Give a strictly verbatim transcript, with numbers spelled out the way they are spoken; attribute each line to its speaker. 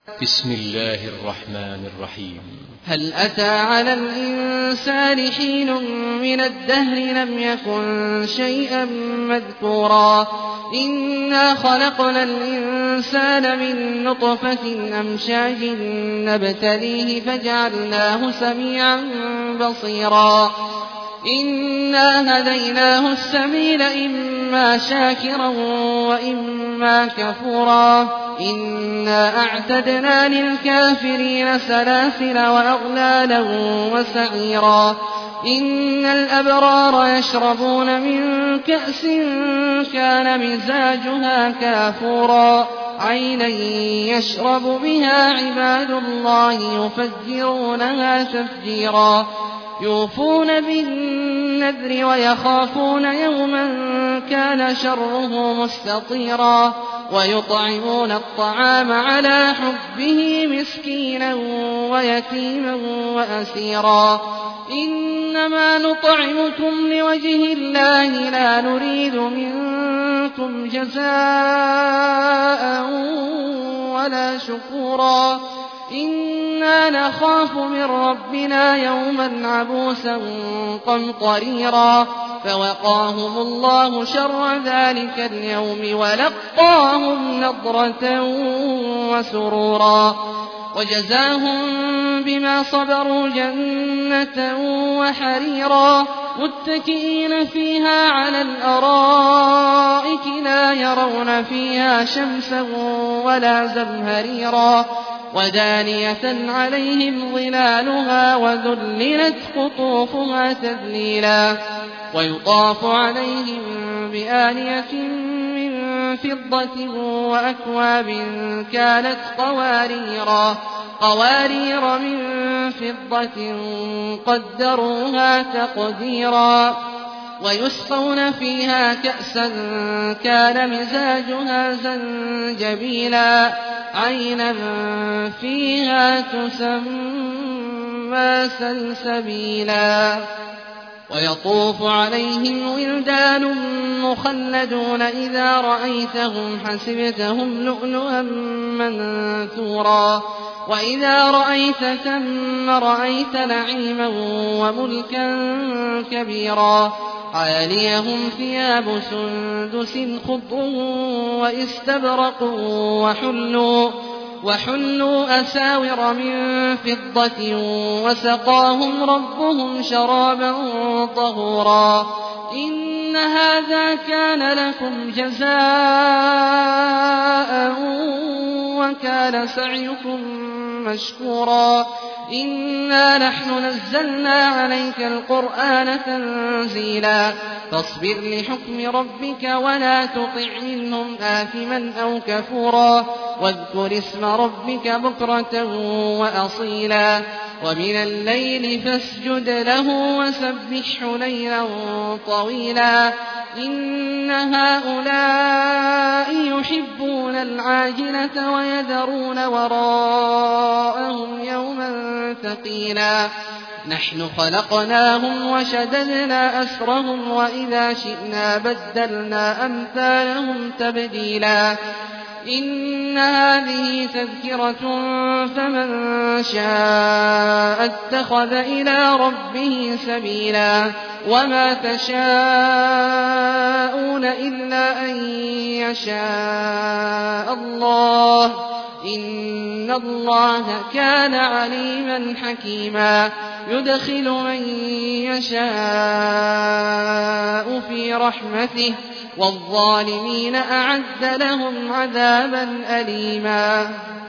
Speaker 1: بسم الله الرحمن الرحيم.
Speaker 2: هل أتى على الإنسان حين من الدهر لم يكن شيئا مذكورا إنا خلقنا الإنسان من نطفة أمشاج نبتليه فجعلناه سميعا بصيرا إنا هديناه السبيل إما شاكرا وإما كفورا إنا أعتدنا للكافرين سلاسل وأغلالا وسعيرا إن الأبرار يشربون من كأس كان مزاجها كافورا عينا يشرب بها عباد الله يفجرونها تفجيرا يوفون بالنذر ويخافون يوما كان شره مستطيرا ويطعمون الطعام على حبه مسكينا ويتيما وأسيرا إنما نطعمكم لوجه الله لا نريد منكم جزاء ولا شكورا إنا نخاف من ربنا يوما عبوسا قمطريرا فوقاهم الله شر ذلك اليوم ولقاهم نضرة وسرورا وجزاهم بما صبروا جنة وحريرا متكئين فيها على الأرائك لا يرون فيها شمسا ولا زمهريرا ودانية عليهم ظلالها وذللت قطوفها تذليلا ويطاف عليهم بآنية من فضة وأكواب كانت قواريرا قوارير من فضة قدروها تقديرا ويسقون فيها كأسا كان مزاجها زنجبيلا عينا فيها تسمى سلسبيلا ويطوف عليهم ولدان مخلدون إذا رأيتهم حسبتهم لؤلؤا منثورا وإذا رأيت ثم رأيت نعيما وملكا كبيرا عاليهم ثياب سندس خضر وإستبرق وحلوا وحلوا أساور من فضة وسقاهم ربهم شرابا طهورا إن هذا كان لكم جزاء وكان سعيكم مشكورا إنا نحن نزلنا عليك القرآن تنزيلا فاصبر لحكم ربك ولا تطع منهم آثما أو كفورا واذكر اسم ربك بكرة وأصيلا ومن الليل فاسجد له وسبحه ليلا طويلا إن هؤلاء يحبون العاجلة ويذرون وراءهم يوما ثقيلا نحن خلقناهم وشددنا أسرهم وإذا شئنا بدلنا أمثالهم تبديلا إن هذه تذكرة فمن شاء اتخذ إلى ربه سبيلا وما تشاءون إلا أن يشاء الله إن الله كان عليما حكيما يدخل من يشاء في رحمته والظالمين أعد لهم عذابا أليما.